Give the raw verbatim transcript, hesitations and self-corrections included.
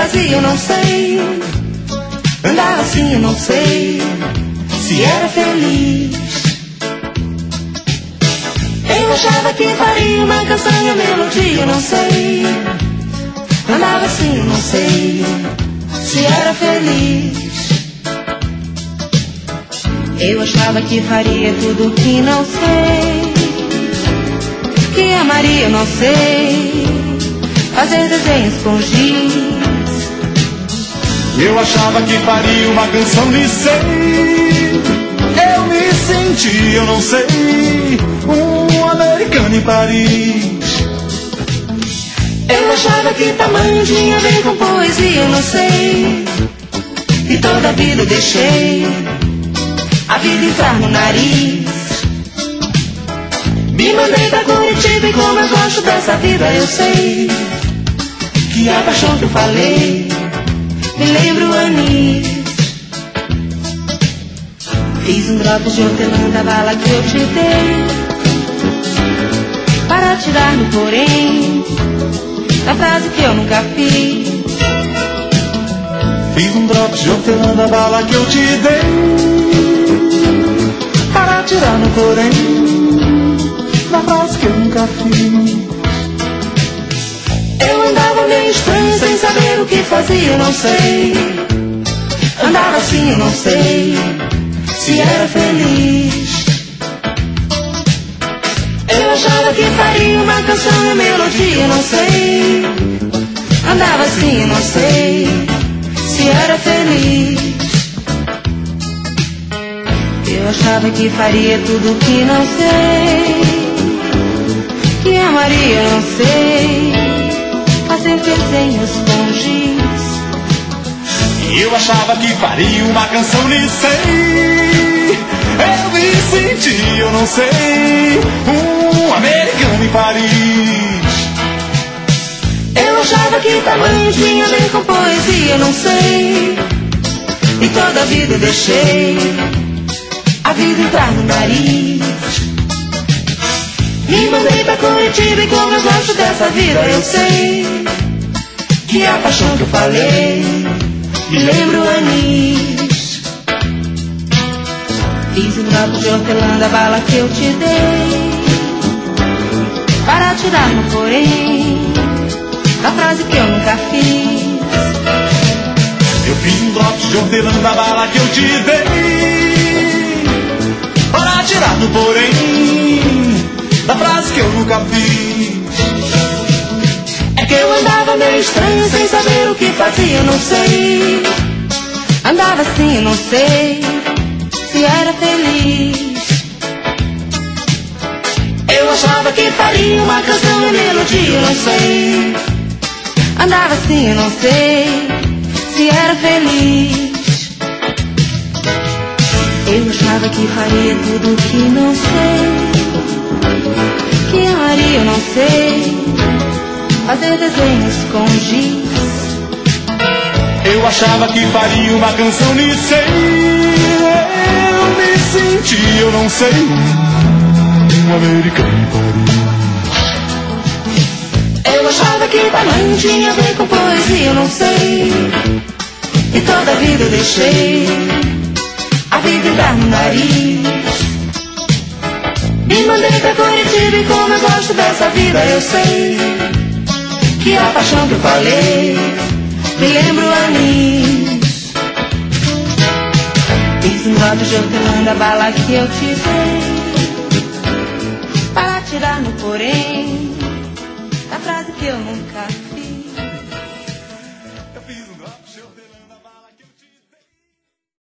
fazia, eu não sei. Andava assim, eu não sei se era feliz. Eu achava que faria uma canção e a melodia, eu não sei. Andava assim, eu não sei se era feliz. Eu achava que faria tudo que não sei, que amaria, eu não sei, fazer desenhos com giz. Eu achava que faria uma canção de sei. Eu me senti, eu não sei, um americano em Paris. Eu achava que tamanho tinha a ver com poesia, eu não sei. E toda a vida eu deixei a vida entrar no nariz. Me mandei pra Curitiba e como eu gosto dessa vida, eu sei que a paixão que eu falei me lembra o anis. Fiz um drop de hortelã da bala que eu te dei, para tirar no porém da frase que eu nunca fiz. Fiz um drop de hortelã da bala que eu te dei, para tirar no porém da frase que eu nunca fiz. Eu andava meio estranho, sem saber o que fazia, eu não sei. Andava assim, eu não sei se era feliz. Eu achava que faria uma canção e a melodia, eu não sei. Andava assim, eu não sei se era feliz. Eu achava que faria tudo que não sei, que amaria, eu não sei, fazer desenhos com giz. Eu achava que faria uma canção de sei. Eu me senti, eu não sei, um americano em Paris. Eu achava que tamanho tinha a ver com poesia, eu não sei. E toda a vida eu deixei a vida entrar no nariz. Me mandei pra Curitiba e como eu gosto dessa vida, eu sei que a paixão que eu falei me lembra o anis. Fiz um drop de hortelã da bala que eu te dei, para tirar no porém da frase que eu nunca fiz. Eu fiz um drop de hortelã da bala que eu te dei, para tirar no porém da frase que eu nunca fiz. É que eu andava meio estranho, sem saber o que fazia, eu não sei. Andava assim, eu não sei se era feliz. Eu achava que faria uma canção e melodia, eu não sei. Andava assim, eu não sei se era feliz. Eu achava que faria tudo que não sei, que amaria, eu não sei, fazer desenhos com giz. Eu achava que faria uma canção de sei. Eu me senti, eu não sei, um americano em Paris. Eu achava que tamanho tinha a ver com poesia, eu não sei. E toda a vida eu deixei a vida entrar no nariz. Me mandei pra Curitiba e como eu gosto dessa vida, eu sei que a paixão que eu falei me lembra o anis. Fiz um drop de hortelã da bala que eu te dei, para tirar no porém da frase que eu nunca fiz. Eu fiz um drop de hortelã.